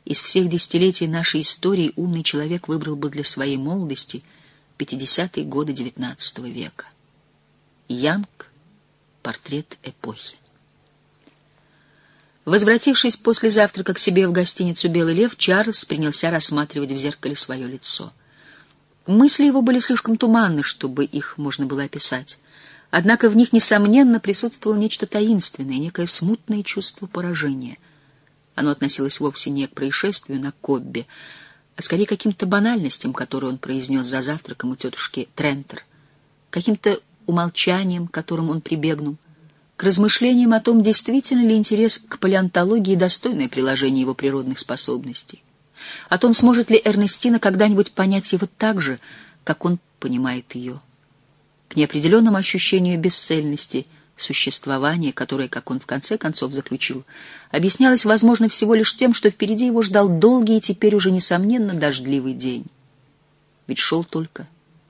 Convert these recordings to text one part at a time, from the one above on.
из всех десятилетий нашей истории умный человек выбрал бы для своей молодости 50-е годы XIX века. Янг. Портрет эпохи. Возвратившись после завтрака к себе в гостиницу «Белый лев», Чарльз принялся рассматривать в зеркале свое лицо. Мысли его были слишком туманны, чтобы их можно было описать. Однако в них, несомненно, присутствовало нечто таинственное, некое смутное чувство поражения. Оно относилось вовсе не к происшествию на Коббе, а скорее к каким-то банальностям, которые он произнес за завтраком у тетушки Трентер, каким-то умолчаниям, к которым он прибегнул, к размышлениям о том, действительно ли интерес к палеонтологии достойное приложение его природных способностей, о том, сможет ли Эрнестина когда-нибудь понять его так же, как он понимает ее, к неопределенному ощущению бесцельности существования, которое, как он в конце концов заключил, объяснялось, возможно, всего лишь тем, что впереди его ждал долгий и теперь уже, несомненно, дождливый день. Ведь шел только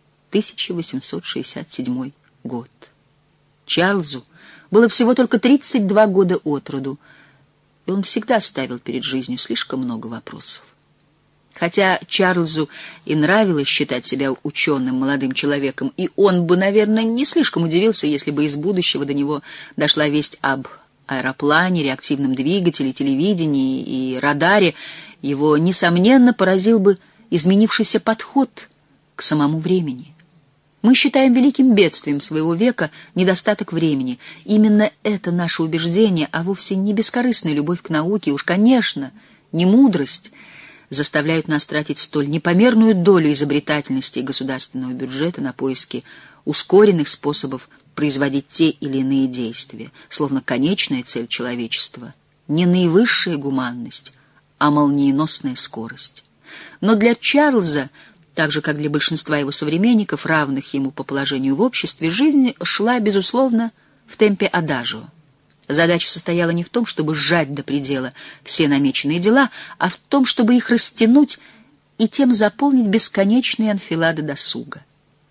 1867 год. Чарльзу было всего только 32 года от роду, и он всегда ставил перед жизнью слишком много вопросов. Хотя Чарльзу и нравилось считать себя ученым молодым человеком, и он бы, наверное, не слишком удивился, если бы из будущего до него дошла весть об аэроплане, реактивном двигателе, телевидении и радаре, его, несомненно, поразил бы изменившийся подход к самому времени. Мы считаем великим бедствием своего века недостаток времени. Именно это наше убеждение, а вовсе не бескорыстная любовь к науке, уж, конечно, не мудрость, заставляют нас тратить столь непомерную долю изобретательности и государственного бюджета на поиски ускоренных способов производить те или иные действия, словно конечная цель человечества не наивысшая гуманность, а молниеносная скорость. Но для Чарльза, так же, как для большинства его современников, равных ему по положению в обществе, жизнь шла, безусловно, в темпе адажио. Задача состояла не в том, чтобы сжать до предела все намеченные дела, а в том, чтобы их растянуть и тем заполнить бесконечные анфилады досуга.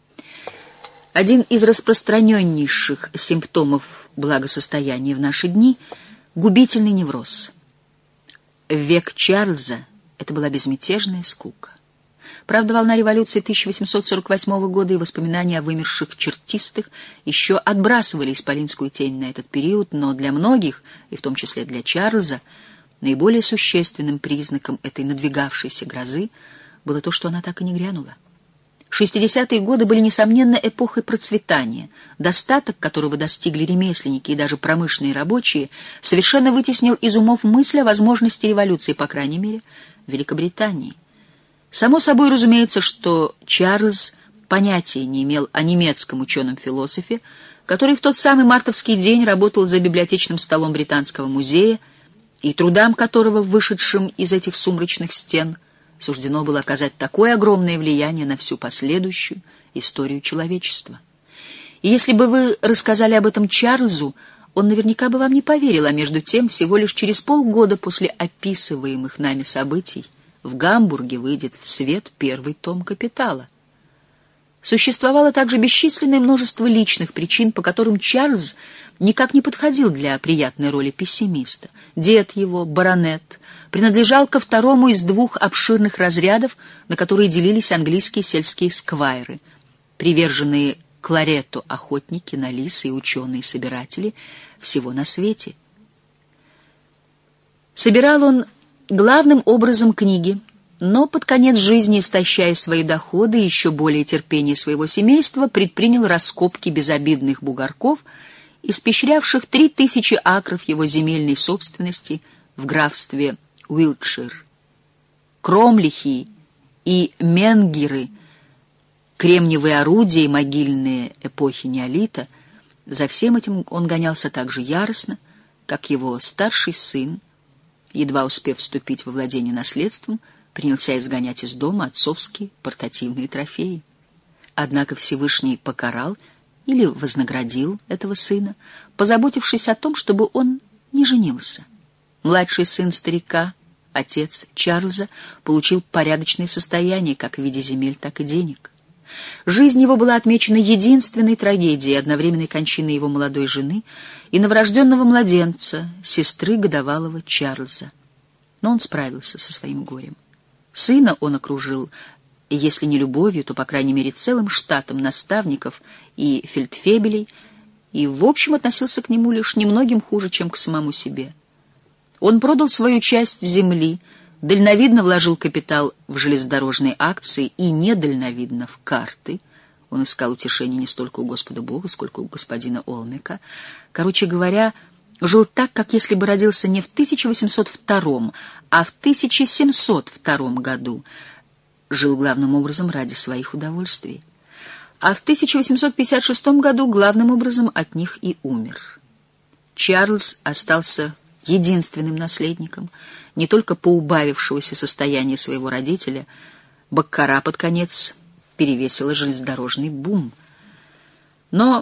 Один из распространеннейших симптомов благосостояния в наши дни — губительный невроз. В век Чарльза это была безмятежная скука. Правда, волна революции 1848 года и воспоминания о вымерших чертистах еще отбрасывали исполинскую тень на этот период, но для многих, и в том числе для Чарльза, наиболее существенным признаком этой надвигавшейся грозы было то, что она так и не грянула. 60-е годы были, несомненно, эпохой процветания, достаток которого достигли ремесленники и даже промышленные рабочие, совершенно вытеснил из умов мысль о возможности революции, по крайней мере, в Великобритании. Само собой разумеется, что Чарльз понятия не имел о немецком ученом-философе, который в тот самый мартовский день работал за библиотечным столом Британского музея, и трудам которого, вышедшим из этих сумрачных стен, суждено было оказать такое огромное влияние на всю последующую историю человечества. И если бы вы рассказали об этом Чарльзу, он наверняка бы вам не поверил, а между тем, всего лишь через полгода после описываемых нами событий в Гамбурге выйдет в свет первый том «Капитала». Существовало также бесчисленное множество личных причин, по которым Чарльз никак не подходил для приятной роли пессимиста. Дед его, баронет, принадлежал ко второму из двух обширных разрядов, на которые делились английские сельские сквайры, приверженные кларету охотники на лис и ученые-собиратели всего на свете. Собирал он главным образом книги, но под конец жизни, истощая свои доходы и еще более терпение своего семейства, предпринял раскопки безобидных бугорков, испещрявших 3000 акров его земельной собственности в графстве Уилтшир. Кромлихи и менгиры, кремниевые орудия и могильные эпохи неолита, за всем этим он гонялся так же яростно, как его старший сын, едва успев вступить во владение наследством, принялся изгонять из дома отцовские портативные трофеи. Однако Всевышний покарал или вознаградил этого сына, позаботившись о том, чтобы он не женился. Младший сын старика, отец Чарльза, получил порядочное состояние как в виде земель, так и денег. Жизнь его была отмечена единственной трагедией, одновременной кончиной его молодой жены и новорожденного младенца, сестры годовалого Чарльза. Но он справился со своим горем. Сына он окружил, если не любовью, то, по крайней мере, целым штатом наставников и фельдфебелей, и, в общем, относился к нему лишь немногим хуже, чем к самому себе. Он продал свою часть земли, дальновидно вложил капитал в железнодорожные акции и недальновидно в карты. Он искал утешения не столько у Господа Бога, сколько у господина Олмека. Короче говоря, жил так, как если бы родился не в 1802, а в 1702 году. Жил главным образом ради своих удовольствий. А в 1856 году главным образом от них и умер. Чарльз остался единственным наследником, не только поубавившегося состояния своего родителя, Баккара под конец перевесила железнодорожный бум. Но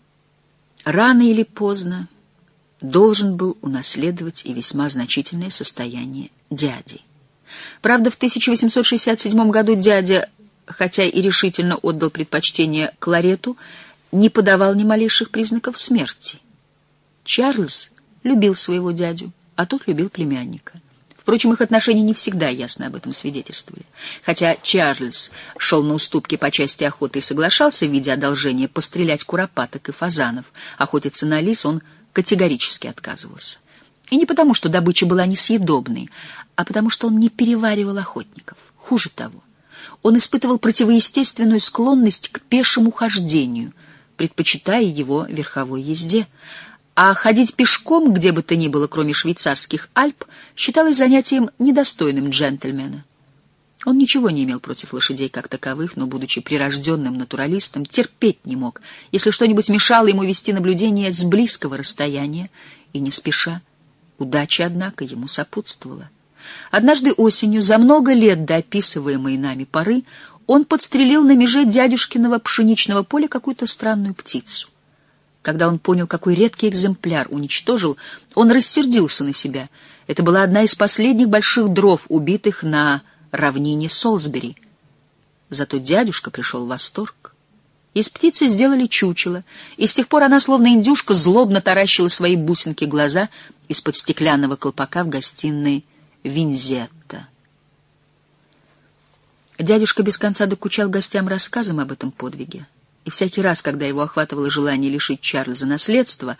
рано или поздно должен был унаследовать и весьма значительное состояние дяди. Правда, в 1867 году дядя, хотя и решительно отдал предпочтение Кларету, не подавал ни малейших признаков смерти. Чарльз любил своего дядю, а тот любил племянника. Впрочем, их отношения не всегда ясно об этом свидетельствовали. Хотя Чарльз шел на уступки по части охоты и соглашался в виде одолжения пострелять куропаток и фазанов, охотиться на лис он категорически отказывался. И не потому, что добыча была несъедобной, а потому, что он не переваривал охотников. Хуже того, он испытывал противоестественную склонность к пешему хождению, предпочитая его верховой езде, а ходить пешком, где бы то ни было, кроме швейцарских Альп, считалось занятием недостойным джентльмена. Он ничего не имел против лошадей как таковых, но, будучи прирожденным натуралистом, терпеть не мог, если что-нибудь мешало ему вести наблюдение с близкого расстояния и не спеша. Удача, однако, ему сопутствовала. Однажды осенью, за много лет до описываемой нами поры, он подстрелил на меже дядюшкиного пшеничного поля какую-то странную птицу. Когда он понял, какой редкий экземпляр уничтожил, он рассердился на себя. Это была одна из последних больших дров, убитых на равнине Солсбери. Зато дядюшка пришел в восторг. Из птицы сделали чучело, и с тех пор она, словно индюшка, злобно таращила свои бусинки глаза из-под стеклянного колпака в гостиной Винзетта. Дядюшка без конца докучал гостям рассказом об этом подвиге. И всякий раз, когда его охватывало желание лишить Чарльза наследства,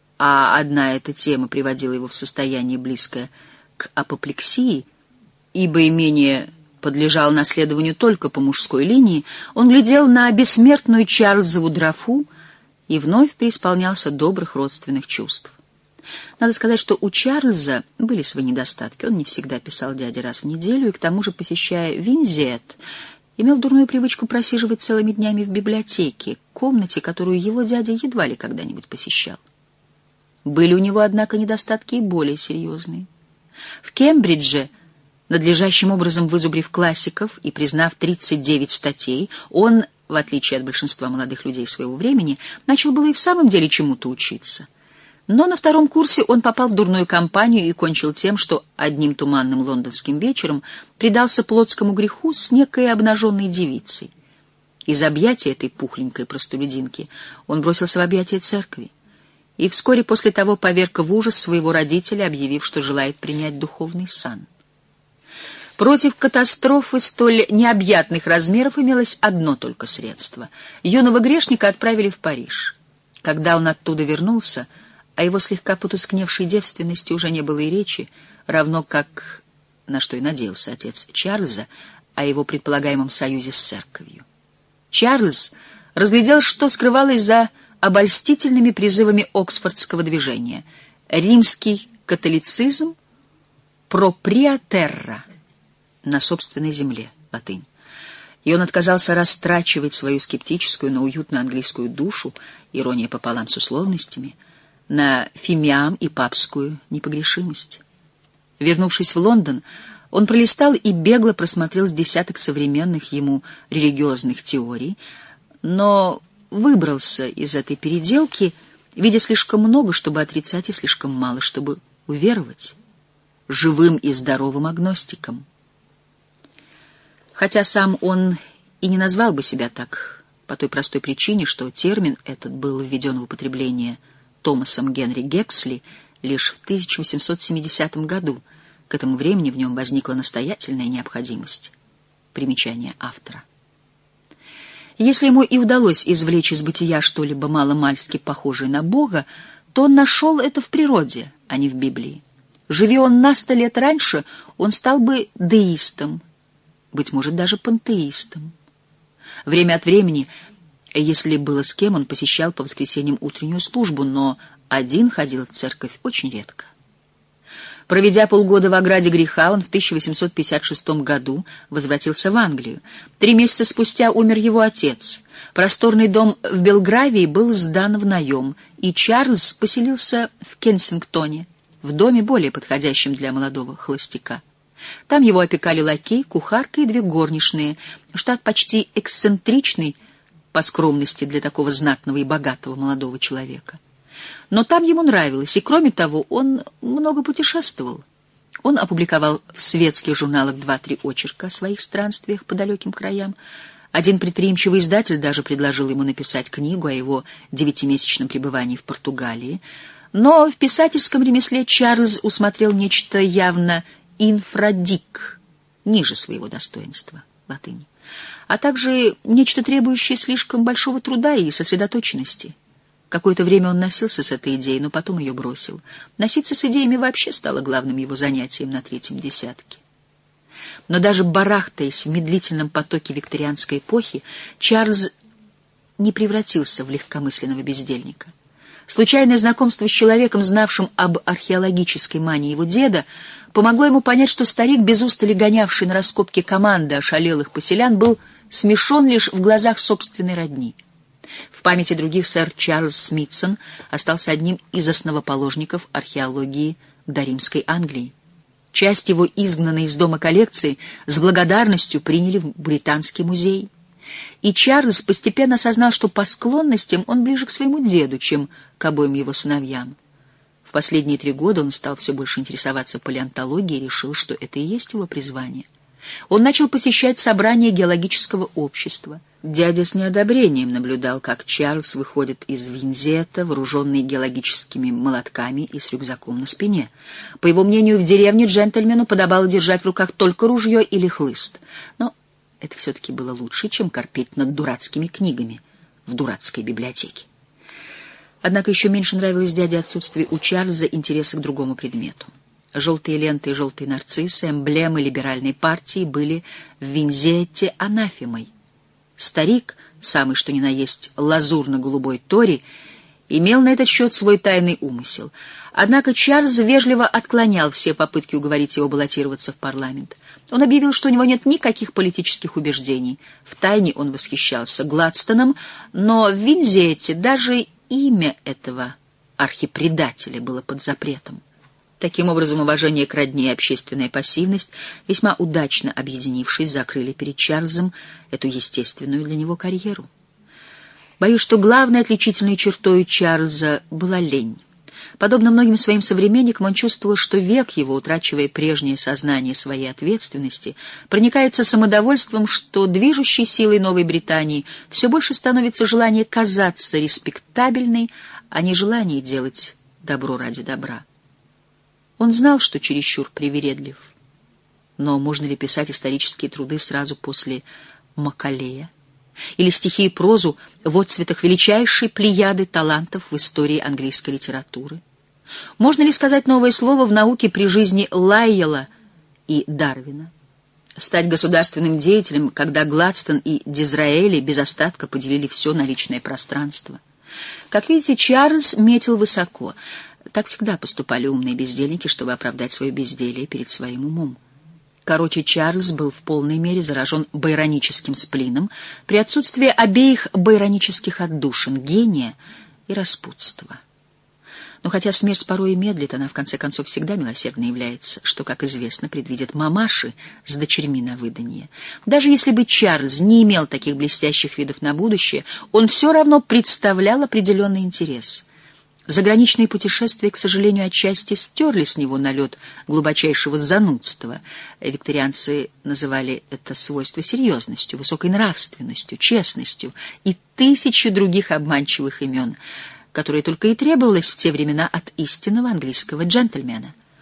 а одна эта тема приводила его в состояние, близкое к апоплексии, ибо имение подлежало наследованию только по мужской линии, он глядел на бессмертную Чарльзову графу и вновь преисполнялся добрых родственных чувств. Надо сказать, что у Чарльза были свои недостатки. Он не всегда писал дяде раз в неделю, и к тому же, посещая Винзет, имел дурную привычку просиживать целыми днями в библиотеке, комнате, которую его дядя едва ли когда-нибудь посещал. Были у него, однако, недостатки и более серьезные. В Кембридже, надлежащим образом вызубрив классиков и признав 39 статей, он, в отличие от большинства молодых людей своего времени, начал было и в самом деле чему-то учиться. Но на втором курсе он попал в дурную компанию и кончил тем, что одним туманным лондонским вечером предался плотскому греху с некой обнаженной девицей. Из объятия этой пухленькой простолюдинки он бросился в объятия церкви и вскоре после того поверг в ужас своего родителя, объявив, что желает принять духовный сан. Против катастрофы столь необъятных размеров имелось одно только средство. Юного грешника отправили в Париж. Когда он оттуда вернулся, о его слегка потускневшей девственности уже не было и речи, равно как, на что и надеялся отец Чарльза, о его предполагаемом союзе с церковью. Чарльз разглядел, что скрывалось за обольстительными призывами оксфордского движения. Римский католицизм «пропria terra» — на собственной земле, латынь. И он отказался растрачивать свою скептическую, но уютную английскую душу, ирония пополам с условностями, на фимиам и папскую непогрешимость. Вернувшись в Лондон, он пролистал и бегло просмотрел с десяток современных ему религиозных теорий, но выбрался из этой переделки, видя слишком много, чтобы отрицать, и слишком мало, чтобы уверовать, живым и здоровым агностиком. Хотя сам он и не назвал бы себя так, по той простой причине, что термин этот был введен в употребление Томасом Генри Гексли лишь в 1870 году, К этому времени в нем возникла настоятельная необходимость. Примечание автора. Если ему и удалось извлечь из бытия что-либо мало-мальски похожее на Бога, то он нашел это в природе, а не в Библии. Живи он на 100 лет раньше, он стал бы деистом, быть может, даже пантеистом. Время от времени, если было с кем, он посещал по воскресеньям утреннюю службу, но один ходил в церковь очень редко. Проведя полгода в ограде греха, он в 1856 году возвратился в Англию. 3 месяца спустя умер его отец. Просторный дом в Белгравии был сдан в наем, и Чарльз поселился в Кенсингтоне, в доме, более подходящем для молодого холостяка. Там его опекали лакей, кухарка и 2 горничные, штат почти эксцентричный по скромности для такого знатного и богатого молодого человека. Но там ему нравилось, и, кроме того, он много путешествовал. Он опубликовал в светских журналах 2-3 очерка о своих странствиях по далеким краям. Один предприимчивый издатель даже предложил ему написать книгу о его 9-месячном пребывании в Португалии. Но в писательском ремесле Чарльз усмотрел нечто явно инфрадик, ниже своего достоинства, латынь, а также нечто требующее слишком большого труда и сосредоточенности. Какое-то время он носился с этой идеей, но потом ее бросил. Носиться с идеями вообще стало главным его занятием на 3-м десятке. Но даже барахтаясь в медлительном потоке викторианской эпохи, Чарльз не превратился в легкомысленного бездельника. Случайное знакомство с человеком, знавшим об археологической мании его деда, помогло ему понять, что старик, без устали гонявший на раскопки команды ошалелых поселян, был смешон лишь в глазах собственной родни. В памяти других сэр Чарльз Смитсон остался одним из основоположников археологии доримской Англии. Часть его изгнанной из дома коллекции с благодарностью приняли в Британский музей. И Чарльз постепенно осознал, что по склонностям он ближе к своему деду, чем к обоим его сыновьям. В последние 3 года он стал все больше интересоваться палеонтологией и решил, что это и есть его призвание. Он начал посещать собрания геологического общества. Дядя с неодобрением наблюдал, как Чарльз выходит из Винзета, вооруженный геологическими молотками и с рюкзаком на спине. По его мнению, в деревне джентльмену подобало держать в руках только ружье или хлыст. Но это все-таки было лучше, чем корпеть над дурацкими книгами в дурацкой библиотеке. Однако еще меньше нравилось дяде отсутствие у Чарльза интереса к другому предмету. Желтые ленты и желтые нарциссы, эмблемы либеральной партии, были в Винзете анафемой. Старик, самый что ни на есть лазурно-голубой Тори, имел на этот счет свой тайный умысел. Однако Чарльз вежливо отклонял все попытки уговорить его баллотироваться в парламент. Он объявил, что у него нет никаких политических убеждений. Втайне он восхищался Гладстоном, но в Винзете даже имя этого архипредателя было под запретом. Таким образом, уважение к родне и общественная пассивность, весьма удачно объединившись, закрыли перед Чарльзом эту естественную для него карьеру. Боюсь, что главной отличительной чертой Чарльза была лень. Подобно многим своим современникам, он чувствовал, что век его, утрачивая прежнее сознание своей ответственности, проникается самодовольством, что движущей силой Новой Британии все больше становится желание казаться респектабельной, а не желание делать добро ради добра. Он знал, что чересчур привередлив. Но можно ли писать исторические труды сразу после Макалея? Или стихи и прозу в отцветах величайшей плеяды талантов в истории английской литературы? Можно ли сказать новое слово в науке при жизни Лайела и Дарвина? Стать государственным деятелем, когда Гладстон и Дизраэли без остатка поделили все наличное пространство? Как видите, Чарльз метил высоко. Так всегда поступали умные бездельники, чтобы оправдать свое безделие перед своим умом. Короче, Чарльз был в полной мере заражен байроническим сплином при отсутствии обеих байронических отдушин — гения и распутства. Но хотя смерть порой и медлит, она в конце концов всегда милосердно является, что, как известно, предвидят мамаши с дочерьми на выданье. Даже если бы Чарльз не имел таких блестящих видов на будущее, он все равно представлял определенный интерес. Заграничные путешествия, к сожалению, отчасти стерли с него налет глубочайшего занудства. Викторианцы называли это свойство серьезностью, высокой нравственностью, честностью и 1000 других обманчивых имен, которые только и требовалось в те времена от истинного английского джентльмена.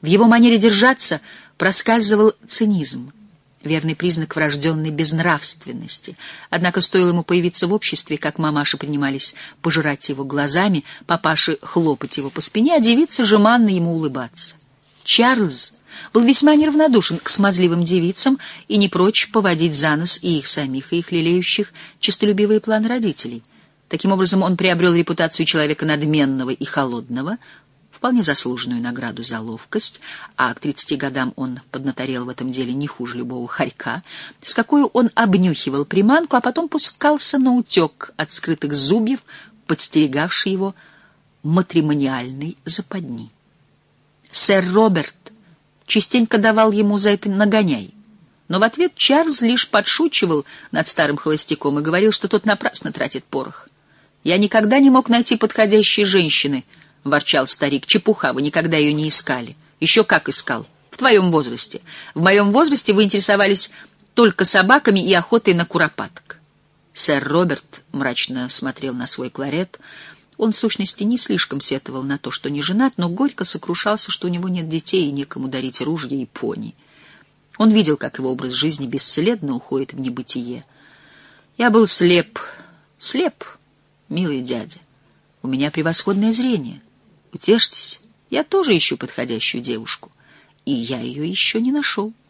В его манере держаться проскальзывал цинизм, верный признак врожденной безнравственности. Однако стоило ему появиться в обществе, как мамаши принимались пожирать его глазами, папаши хлопать его по спине, а девицы жеманно ему улыбаться. Чарльз был весьма неравнодушен к смазливым девицам и не прочь поводить за нос и их самих, и их лелеющих честолюбивые планы родителей. Таким образом, он приобрел репутацию человека надменного и холодного, вполне заслуженную награду за ловкость, а к 30 годам он поднаторел в этом деле не хуже любого хорька, с какой он обнюхивал приманку, а потом пускался на утек от скрытых зубьев, подстерегавшей его матримониальной западни. Сэр Роберт частенько давал ему за это нагоняй, но в ответ Чарльз лишь подшучивал над старым холостяком и говорил, что тот напрасно тратит порох. «Я никогда не мог найти подходящей женщины», — ворчал старик. «Чепуха, вы никогда ее не искали». «Еще как искал. В твоем возрасте. В моем возрасте вы интересовались только собаками и охотой на куропаток». Сэр Роберт мрачно смотрел на свой кларет. Он, в сущности, не слишком сетовал на то, что не женат, но горько сокрушался, что у него нет детей и некому дарить ружья и пони. Он видел, как его образ жизни бесследно уходит в небытие. «Я был слеп, милый дядя. У меня превосходное зрение. Утешьтесь, я тоже ищу подходящую девушку, и я ее еще не нашел».